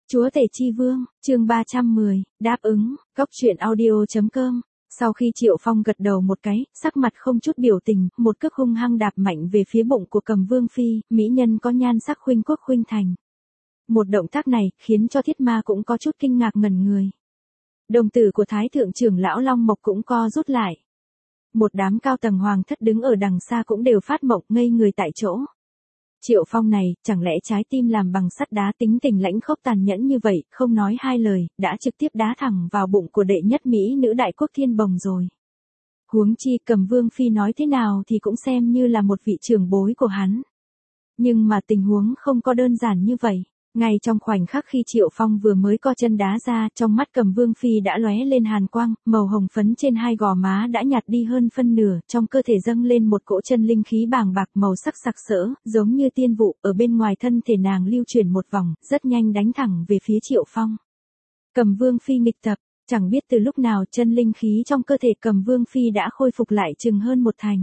Chúa tể chi vương, chương 310, đáp ứng, Cốc truyện audio.com. Sau khi Triệu Phong gật đầu một cái, sắc mặt không chút biểu tình, một cước hung hăng đạp mạnh về phía bụng của Cầm Vương Phi, mỹ nhân có nhan sắc khuynh quốc khuynh thành. Một động tác này, khiến cho Thiết Ma cũng có chút kinh ngạc ngẩn người. Đồng tử của Thái Thượng trưởng lão Long Mộc cũng co rút lại. Một đám cao tầng hoàng thất đứng ở đằng xa cũng đều phát mộng ngây người tại chỗ. Triệu Phong này, chẳng lẽ trái tim làm bằng sắt đá tính tình lãnh khốc tàn nhẫn như vậy, không nói hai lời, đã trực tiếp đá thẳng vào bụng của đệ nhất mỹ nữ đại quốc thiên bồng rồi. Huống chi Cầm Vương Phi nói thế nào thì cũng xem như là một vị trưởng bối của hắn. Nhưng mà tình huống không có đơn giản như vậy. Ngay trong khoảnh khắc khi Triệu Phong vừa mới co chân đá ra, trong mắt Cầm Vương Phi đã lóe lên hàn quang, màu hồng phấn trên hai gò má đã nhạt đi hơn phân nửa, trong cơ thể dâng lên một cỗ chân linh khí bàng bạc màu sắc sặc sỡ, giống như tiên vụ, ở bên ngoài thân thể nàng lưu chuyển một vòng, rất nhanh đánh thẳng về phía Triệu Phong. Cầm Vương Phi nghịch tập, chẳng biết từ lúc nào chân linh khí trong cơ thể Cầm Vương Phi đã khôi phục lại chừng hơn một thành.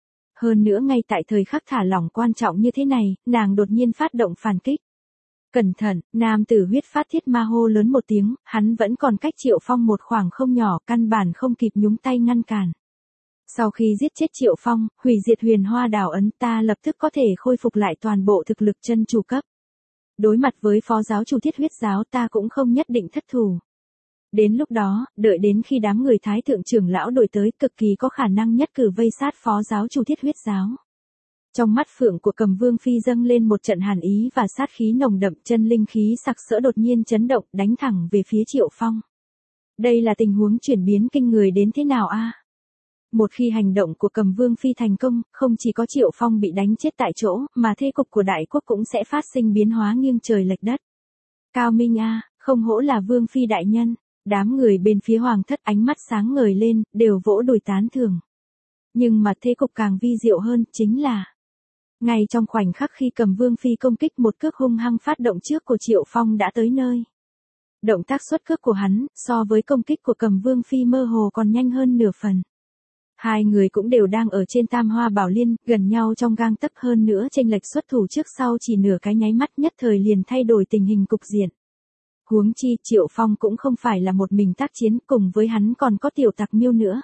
Hơn nữa ngay tại thời khắc thả lỏng quan trọng như thế này, nàng đột nhiên phát động phản kích. Cẩn thận, nam tử huyết phát Thiết Ma hô lớn một tiếng, hắn vẫn còn cách Triệu Phong một khoảng không nhỏ, căn bản không kịp nhúng tay ngăn cản. Sau khi giết chết Triệu Phong, hủy diệt Huyền Hoa Đào ấn, ta lập tức có thể khôi phục lại toàn bộ thực lực chân chủ cấp. Đối mặt với phó giáo chủ Thiết Huyết giáo ta cũng không nhất định thất thủ. Đến lúc đó, đợi đến khi đám người Thái Thượng trưởng lão đổi tới, cực kỳ có khả năng nhất cử vây sát phó giáo chủ Thiết Huyết giáo. Trong mắt phượng của Cầm Vương Phi dâng lên một trận hàn ý và sát khí nồng đậm, chân linh khí sặc sỡ đột nhiên chấn động, đánh thẳng về phía Triệu Phong. Đây là tình huống chuyển biến kinh người đến thế nào a? Một khi hành động của Cầm Vương Phi thành công, không chỉ có Triệu Phong bị đánh chết tại chỗ, mà thế cục của đại quốc cũng sẽ phát sinh biến hóa nghiêng trời lệch đất. Cao minh a, không hổ là Vương Phi đại nhân, đám người bên phía hoàng thất ánh mắt sáng ngời lên, đều vỗ đùi tán thưởng. Nhưng mà thế cục càng vi diệu hơn, chính là ngay trong khoảnh khắc khi Cầm Vương Phi công kích, một cước hung hăng phát động trước của Triệu Phong đã tới nơi. Động tác xuất cước của hắn, so với công kích của Cầm Vương Phi mơ hồ còn nhanh hơn nửa phần. Hai người cũng đều đang ở trên Tam Hoa Bảo Liên, gần nhau trong gang tấc, hơn nữa chênh lệch xuất thủ trước sau chỉ nửa cái nháy mắt, nhất thời liền thay đổi tình hình cục diện. Huống chi, Triệu Phong cũng không phải là một mình tác chiến, cùng với hắn còn có Tiểu Tặc Miêu nữa.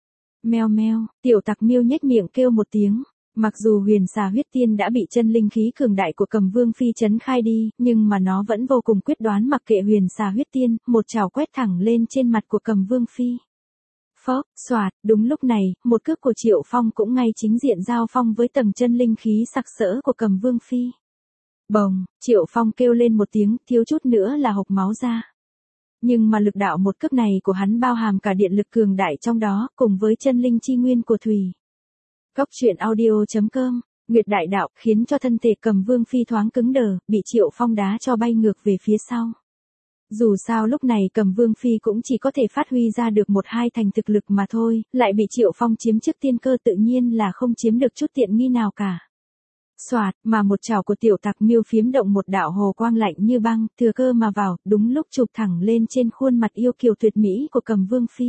Meo meo, Tiểu Tặc Miêu nhếch miệng kêu một tiếng. Mặc dù huyền xà huyết tiên đã bị chân linh khí cường đại của Cầm Vương Phi chấn khai đi, nhưng mà nó vẫn vô cùng quyết đoán mặc kệ huyền xà huyết tiên, một chảo quét thẳng lên trên mặt của Cầm Vương Phi. Phốc, xoạt, đúng lúc này, một cước của Triệu Phong cũng ngay chính diện giao phong với tầng chân linh khí sặc sỡ của Cầm Vương Phi. Bồng, Triệu Phong kêu lên một tiếng, thiếu chút nữa là hộc máu ra. Nhưng mà lực đạo một cước này của hắn bao hàm cả điện lực cường đại trong đó, cùng với chân linh chi nguyên của thủy. Cốc truyện audio.com, Nguyệt đại đạo, khiến cho thân thể Cầm Vương Phi thoáng cứng đờ, bị Triệu Phong đá cho bay ngược về phía sau. Dù sao lúc này Cầm Vương Phi cũng chỉ có thể phát huy ra được một hai thành thực lực mà thôi, lại bị Triệu Phong chiếm trước tiên cơ, tự nhiên là không chiếm được chút tiện nghi nào cả. Xoạt, mà một chảo của Tiểu Tặc Miêu phiếm động một đạo hồ quang lạnh như băng, thừa cơ mà vào, đúng lúc chụp thẳng lên trên khuôn mặt yêu kiều tuyệt mỹ của Cầm Vương Phi.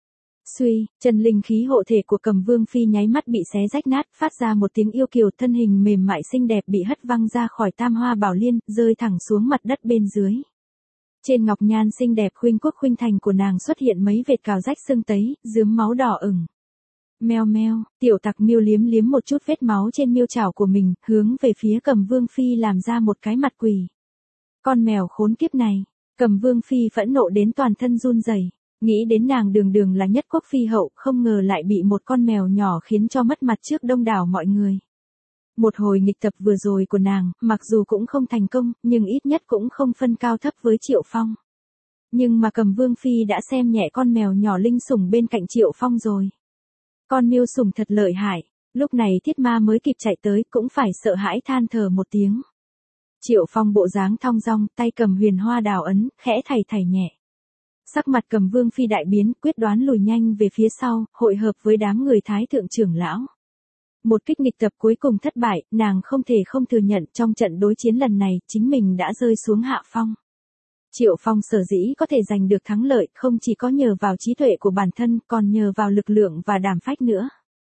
Suy, chân linh khí hộ thể của Cầm Vương Phi nháy mắt bị xé rách nát, phát ra một tiếng yêu kiều, thân hình mềm mại xinh đẹp bị hất văng ra khỏi Tam Hoa Bảo Liên, rơi thẳng xuống mặt đất bên dưới. Trên ngọc nhan xinh đẹp khuynh quốc khuynh thành của nàng xuất hiện mấy vệt cào rách sưng tấy, rướm máu đỏ ửng. Meo meo, Tiểu Tặc Miêu liếm liếm một chút vết máu trên miêu chảo của mình, hướng về phía Cầm Vương Phi làm ra một cái mặt quỷ. Con mèo khốn kiếp này, Cầm Vương Phi phẫn nộ đến toàn thân run rẩy. Nghĩ đến nàng đường đường là nhất quốc phi hậu, không ngờ lại bị một con mèo nhỏ khiến cho mất mặt trước đông đảo mọi người. Một hồi nghịch tập vừa rồi của nàng, mặc dù cũng không thành công, nhưng ít nhất cũng không phân cao thấp với Triệu Phong. Nhưng mà Cầm Vương Phi đã xem nhẹ con mèo nhỏ linh sủng bên cạnh Triệu Phong rồi. Con miêu sủng thật lợi hại, lúc này Thiết Ma mới kịp chạy tới, cũng phải sợ hãi than thở một tiếng. Triệu Phong bộ dáng thong dong, tay cầm huyền hoa đào ấn, khẽ thảy thảy nhẹ. Sắc mặt Cầm Vương Phi đại biến, quyết đoán lùi nhanh về phía sau, hội hợp với đám người Thái Thượng trưởng lão. Một kích nghịch tập cuối cùng thất bại, nàng không thể không thừa nhận trong trận đối chiến lần này, chính mình đã rơi xuống hạ phong. Triệu Phong sở dĩ có thể giành được thắng lợi, không chỉ có nhờ vào trí tuệ của bản thân, còn nhờ vào lực lượng và đảm phách nữa.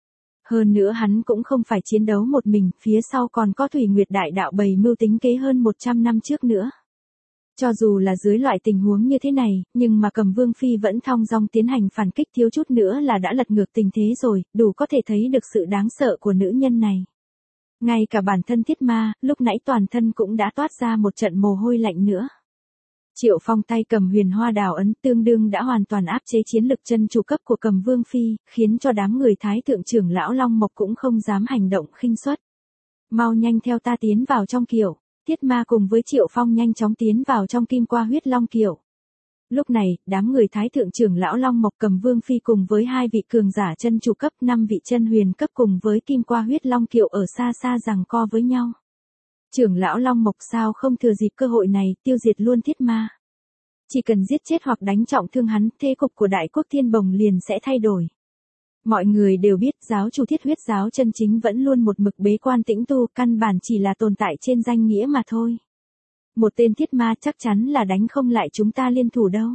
Hơn nữa hắn cũng không phải chiến đấu một mình, phía sau còn có Thủy Nguyệt đại đạo bày mưu tính kế hơn 100 năm trước nữa. Cho dù là dưới loại tình huống như thế này, nhưng mà Cầm Vương Phi vẫn thong dong tiến hành phản kích, thiếu chút nữa là đã lật ngược tình thế rồi, đủ có thể thấy được sự đáng sợ của nữ nhân này. Ngay cả bản thân Thiết Ma, lúc nãy toàn thân cũng đã toát ra một trận mồ hôi lạnh nữa. Triệu Phong tay cầm Huyền Hoa Đào ấn tương đương đã hoàn toàn áp chế chiến lực chân chủ cấp của Cầm Vương Phi, khiến cho đám người Thái thượng trưởng lão Long Mộc cũng không dám hành động khinh suất. Mau nhanh theo ta tiến vào trong kiệu. Thiết Ma cùng với Triệu Phong nhanh chóng tiến vào trong Kim Qua Huyết Long kiệu. Lúc này, đám người Thái thượng trưởng lão Long Mộc Cầm Vương Phi cùng với 2 vị cường giả chân chủ cấp, 5 vị chân huyền cấp cùng với Kim Qua Huyết Long kiệu ở xa xa giằng co với nhau. Trưởng lão Long Mộc sao không thừa dịp cơ hội này tiêu diệt luôn Thiết Ma. Chỉ cần giết chết hoặc đánh trọng thương hắn, thế cục của Đại Quốc Thiên Bồng liền sẽ thay đổi. Mọi người đều biết giáo chủ Thiết Huyết giáo chân chính vẫn luôn một mực bế quan tĩnh tu, căn bản chỉ là tồn tại trên danh nghĩa mà thôi. Một tên Thiết Ma chắc chắn là đánh không lại chúng ta liên thủ đâu.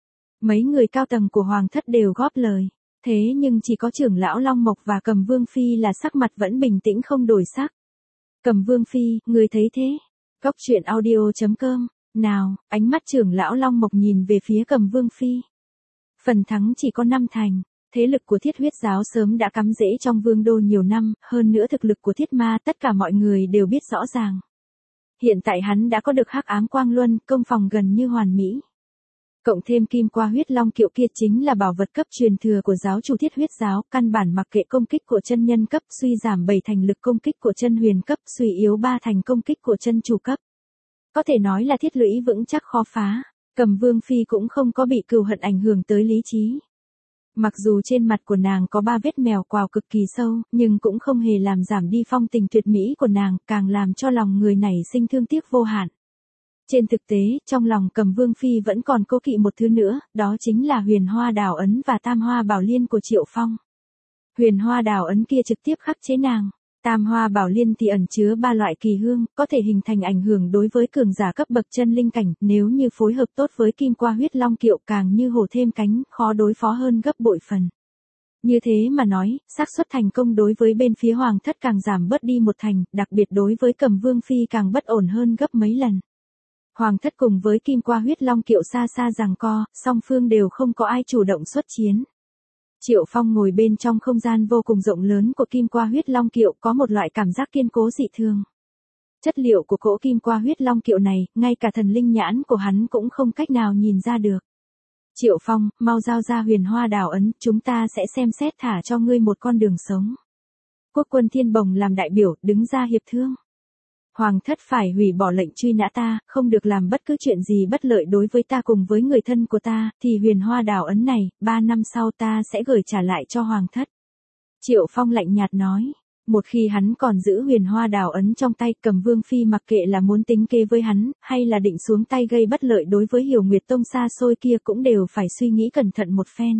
Mấy người cao tầng của Hoàng thất đều góp lời. Thế nhưng chỉ có trưởng lão Long Mộc và Cầm Vương Phi là sắc mặt vẫn bình tĩnh không đổi sắc. Cầm Vương Phi, người thấy thế? Góc truyện audio.com. Nào, ánh mắt trưởng lão Long Mộc nhìn về phía Cầm Vương Phi. Phần thắng chỉ có 5 thành. Thế lực của Thiết Huyết giáo sớm đã cắm rễ trong vương đô nhiều năm, hơn nữa thực lực của Thiết Ma tất cả mọi người đều biết rõ ràng. Hiện tại hắn đã có được Hắc Ám Quang Luân, công phòng gần như hoàn mỹ. Cộng thêm Kim Qua Huyết Long kiệu kia chính là bảo vật cấp truyền thừa của giáo chủ Thiết Huyết giáo, căn bản mặc kệ công kích của chân nhân cấp, suy giảm 7 thành lực công kích của chân huyền cấp, suy yếu 3 thành công kích của chân chủ cấp. Có thể nói là thiết lũy vững chắc khó phá. Cầm Vương Phi cũng không có bị cừu hận ảnh hưởng tới lý trí. Mặc dù trên mặt của nàng có 3 vết mèo quào cực kỳ sâu, nhưng cũng không hề làm giảm đi phong tình tuyệt mỹ của nàng, càng làm cho lòng người này sinh thương tiếc vô hạn. Trên thực tế, trong lòng Cầm Vương Phi vẫn còn cố kỵ một thứ nữa, đó chính là Huyền Hoa Đào ấn và Tam Hoa Bảo Liên của Triệu Phong. Huyền Hoa Đào ấn kia trực tiếp khắc chế nàng. Tam Hoa Bảo Liên thì ẩn chứa 3 loại kỳ hương, có thể hình thành ảnh hưởng đối với cường giả cấp bậc chân linh cảnh, nếu như phối hợp tốt với Kim Qua Huyết Long kiệu càng như hổ thêm cánh, khó đối phó hơn gấp bội phần. Như thế mà nói, xác suất thành công đối với bên phía Hoàng thất càng giảm bớt đi 1 thành, đặc biệt đối với Cầm Vương Phi càng bất ổn hơn gấp mấy lần. Hoàng thất cùng với Kim Qua Huyết Long kiệu xa xa giằng co, song phương đều không có ai chủ động xuất chiến. Triệu Phong ngồi bên trong không gian vô cùng rộng lớn của Kim Qua Huyết Long kiệu, có một loại cảm giác kiên cố dị thường. Chất liệu của cỗ Kim Qua Huyết Long kiệu này, ngay cả thần linh nhãn của hắn cũng không cách nào nhìn ra được. Triệu Phong, mau giao ra Huyền Hoa Đào ấn, chúng ta sẽ xem xét thả cho ngươi một con đường sống. Quốc quân Thiên Bồng làm đại biểu, đứng ra hiệp thương. Hoàng thất phải hủy bỏ lệnh truy nã ta, không được làm bất cứ chuyện gì bất lợi đối với ta cùng với người thân của ta, thì Huyền Hoa Đào ấn này, 3 năm sau ta sẽ gửi trả lại cho Hoàng thất. Triệu Phong lạnh nhạt nói, một khi hắn còn giữ Huyền Hoa Đào ấn trong tay, Cầm Vương Phi mặc kệ là muốn tính kế với hắn, hay là định xuống tay gây bất lợi đối với Hiểu Nguyệt Tông xa xôi kia cũng đều phải suy nghĩ cẩn thận một phen.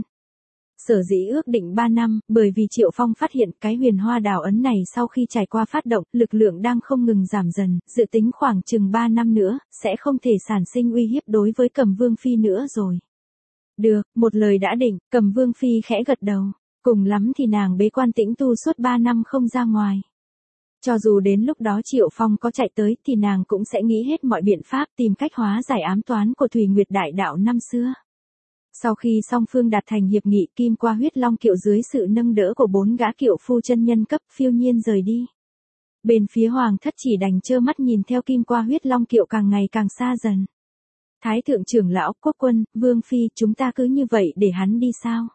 Sở dĩ ước định 3 năm, bởi vì Triệu Phong phát hiện cái Huyền Hoa Đào ấn này sau khi trải qua phát động, lực lượng đang không ngừng giảm dần, dự tính khoảng chừng 3 năm nữa, sẽ không thể sản sinh uy hiếp đối với Cầm Vương Phi nữa rồi. Được, một lời đã định, Cầm Vương Phi khẽ gật đầu, cùng lắm thì nàng bế quan tĩnh tu suốt 3 năm không ra ngoài. Cho dù đến lúc đó Triệu Phong có chạy tới thì nàng cũng sẽ nghĩ hết mọi biện pháp tìm cách hóa giải ám toán của Thủy Nguyệt Đại Đạo năm xưa. Sau khi song phương đạt thành hiệp nghị, Kim Qua Huyết Long kiệu dưới sự nâng đỡ của 4 gã kiệu phu chân nhân cấp phiêu nhiên rời đi. Bên phía Hoàng thất chỉ đành trơ mắt nhìn theo Kim Qua Huyết Long kiệu càng ngày càng xa dần. Thái thượng trưởng lão, quốc quân, Vương Phi, chúng ta cứ như vậy để hắn đi sao?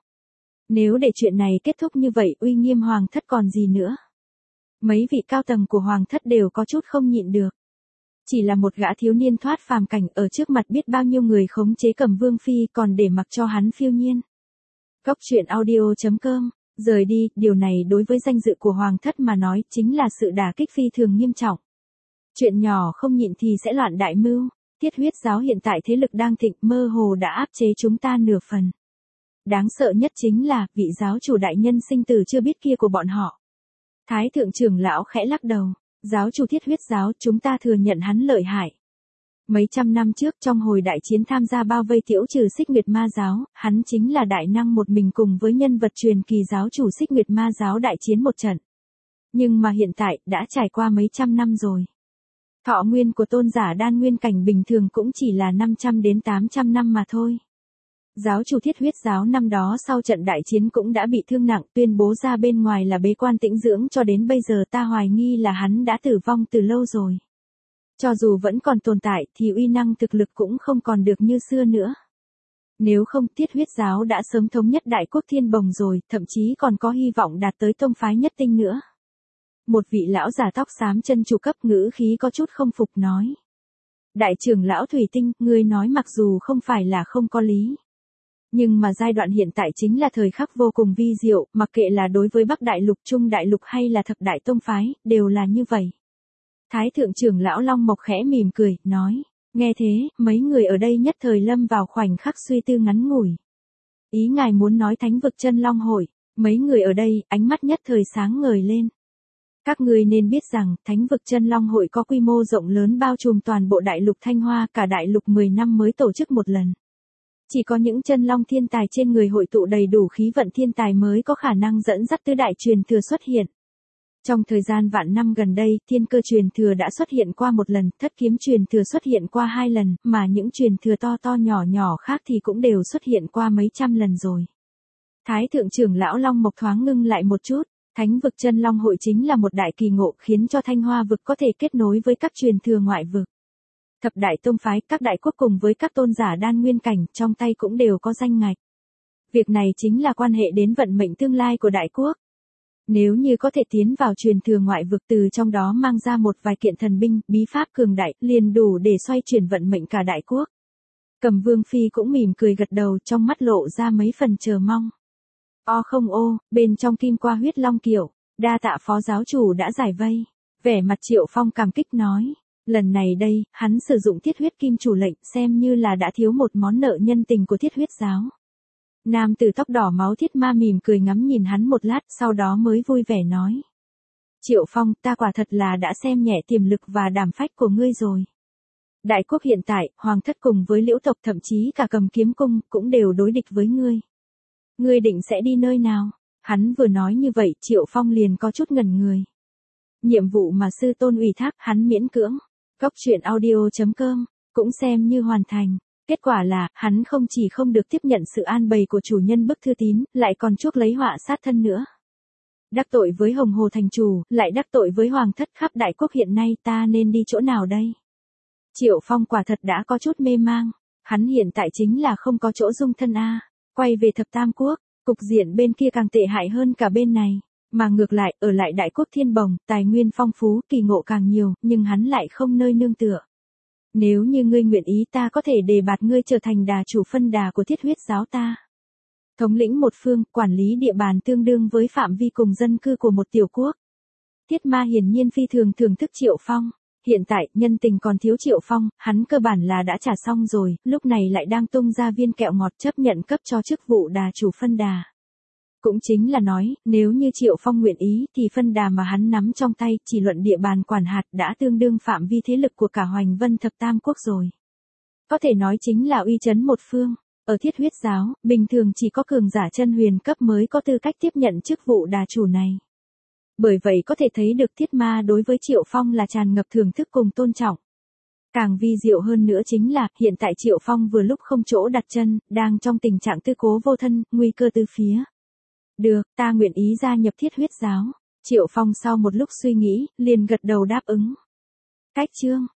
Nếu để chuyện này kết thúc như vậy, uy nghiêm Hoàng thất còn gì nữa? Mấy vị cao tầng của Hoàng thất đều có chút không nhịn được. Chỉ là một gã thiếu niên thoát phàm cảnh ở trước mặt biết bao nhiêu người khống chế Cầm Vương Phi còn để mặc cho hắn phiêu nhiên. Góc truyện audio.com, rời đi, điều này đối với danh dự của Hoàng thất mà nói chính là sự đả kích phi thường nghiêm trọng. Chuyện nhỏ không nhịn thì sẽ loạn đại mưu, Thiết Huyết giáo hiện tại thế lực đang thịnh, mơ hồ đã áp chế chúng ta nửa phần. Đáng sợ nhất chính là, vị giáo chủ đại nhân sinh tử chưa biết kia của bọn họ. Thái thượng trưởng lão khẽ lắc đầu. Giáo chủ Thiết Huyết giáo, chúng ta thừa nhận hắn lợi hại. Mấy trăm năm trước trong hồi đại chiến tham gia bao vây Tiễu Trừ Xích Nguyệt Ma giáo, hắn chính là đại năng một mình cùng với nhân vật truyền kỳ giáo chủ Xích Nguyệt Ma giáo đại chiến một trận. Nhưng mà hiện tại, đã trải qua mấy trăm năm rồi. Thọ nguyên của tôn giả đan nguyên cảnh bình thường cũng chỉ là 500 đến 800 năm mà thôi. Giáo chủ Thiết Huyết giáo năm đó sau trận đại chiến cũng đã bị thương nặng, tuyên bố ra bên ngoài là bế quan tĩnh dưỡng cho đến bây giờ, ta hoài nghi là hắn đã tử vong từ lâu rồi. Cho dù vẫn còn tồn tại thì uy năng thực lực cũng không còn được như xưa nữa. Nếu không, Thiết Huyết giáo đã sớm thống nhất Đại Quốc Thiên Bồng rồi, thậm chí còn có hy vọng đạt tới tông phái nhất tinh nữa. Một vị lão già tóc xám chân chủ cấp ngữ khí có chút không phục nói. Đại trưởng lão Thủy Tinh, ngươi nói mặc dù không phải là không có lý. Nhưng mà giai đoạn hiện tại chính là thời khắc vô cùng vi diệu, mặc kệ là đối với Bắc Đại Lục, Trung Đại Lục hay là thập đại tông phái, đều là như vậy. Thái thượng trưởng lão Long Mộc khẽ mỉm cười, nói. Nghe thế, mấy người ở đây nhất thời lâm vào khoảnh khắc suy tư ngắn ngủi. Ý ngài muốn nói Thánh vực Chân Long hội, mấy người ở đây, ánh mắt nhất thời sáng ngời lên. Các ngươi nên biết rằng, Thánh vực Chân Long hội có quy mô rộng lớn bao trùm toàn bộ đại lục Thanh Hoa, cả đại lục 10 năm mới tổ chức một lần. Chỉ có những chân long thiên tài trên người hội tụ đầy đủ khí vận thiên tài mới có khả năng dẫn dắt tứ đại truyền thừa xuất hiện. Trong thời gian vạn năm gần đây, thiên cơ truyền thừa đã xuất hiện qua một lần, thất kiếm truyền thừa xuất hiện qua 2 lần, mà những truyền thừa to to nhỏ nhỏ khác thì cũng đều xuất hiện qua mấy trăm lần rồi. Thái thượng trưởng lão Long Mộc thoáng ngưng lại một chút, Thánh vực Chân Long hội chính là một đại kỳ ngộ khiến cho Thanh Hoa vực có thể kết nối với các truyền thừa ngoại vực. Thập đại tông phái, các đại quốc cùng với các tôn giả đan nguyên cảnh trong tay cũng đều có danh ngạch. Việc này chính là quan hệ đến vận mệnh tương lai của đại quốc. Nếu như có thể tiến vào truyền thừa ngoại vực, từ trong đó mang ra một vài kiện thần binh, bí pháp cường đại, liền đủ để xoay chuyển vận mệnh cả đại quốc. Cầm Vương Phi cũng mỉm cười gật đầu, trong mắt lộ ra mấy phần chờ mong. O không ô, bên trong kim qua huyết long kiệu, đa tạ phó giáo chủ đã giải vây. Vẻ mặt Triệu Phong cảm kích nói. Lần này đây, hắn sử dụng Thiết Huyết Kim chủ lệnh, xem như là đã thiếu một món nợ nhân tình của Thiết Huyết giáo. Nam tử tóc đỏ máu Thiết Ma mỉm cười ngắm nhìn hắn một lát, sau đó mới vui vẻ nói. Triệu Phong, ta quả thật là đã xem nhẹ tiềm lực và đảm phách của ngươi rồi. Đại quốc hiện tại, Hoàng thất cùng với Liễu tộc, thậm chí cả Cầm Kiếm cung, cũng đều đối địch với ngươi. Ngươi định sẽ đi nơi nào? Hắn vừa nói như vậy, Triệu Phong liền có chút ngẩn người. Nhiệm vụ mà sư tôn ủy thác, hắn miễn cưỡng. Cốc truyện audio.com, cũng xem như hoàn thành. Kết quả là, hắn không chỉ không được tiếp nhận sự an bày của chủ nhân bức thư tín, lại còn chuốc lấy họa sát thân nữa. Đắc tội với Hồng Hồ thành chủ, lại đắc tội với Hoàng thất, khắp đại quốc hiện nay, ta nên đi chỗ nào đây? Triệu Phong quả thật đã có chút mê mang. Hắn hiện tại chính là không có chỗ dung thân a. Quay về thập tam quốc, cục diện bên kia càng tệ hại hơn cả bên này. Mà ngược lại, ở lại đại quốc Thiên Bồng, tài nguyên phong phú, kỳ ngộ càng nhiều, nhưng hắn lại không nơi nương tựa. Nếu như ngươi nguyện ý, ta có thể đề bạt ngươi trở thành đà chủ phân đà của Thiết Huyết giáo ta. Thống lĩnh một phương, quản lý địa bàn tương đương với phạm vi cùng dân cư của một tiểu quốc. Thiết Ma hiển nhiên phi thường thưởng thức Triệu Phong. Hiện tại, nhân tình còn thiếu Triệu Phong, hắn cơ bản là đã trả xong rồi, lúc này lại đang tung ra viên kẹo ngọt chấp nhận cấp cho chức vụ đà chủ phân đà. Cũng chính là nói, nếu như Triệu Phong nguyện ý thì phân đà mà hắn nắm trong tay, chỉ luận địa bàn quản hạt đã tương đương phạm vi thế lực của cả Hoành Vân thập tam quốc rồi. Có thể nói chính là uy chấn một phương. Ở Thiết Huyết giáo, bình thường chỉ có cường giả chân huyền cấp mới có tư cách tiếp nhận chức vụ đà chủ này. Bởi vậy có thể thấy được Thiết Ma đối với Triệu Phong là tràn ngập thưởng thức cùng tôn trọng. Càng vi diệu hơn nữa chính là, hiện tại Triệu Phong vừa lúc không chỗ đặt chân, đang trong tình trạng tư cố vô thân, nguy cơ từ phía. Được, ta nguyện ý gia nhập Thiết Huyết giáo. Triệu Phong sau một lúc suy nghĩ, liền gật đầu đáp ứng. Cách chương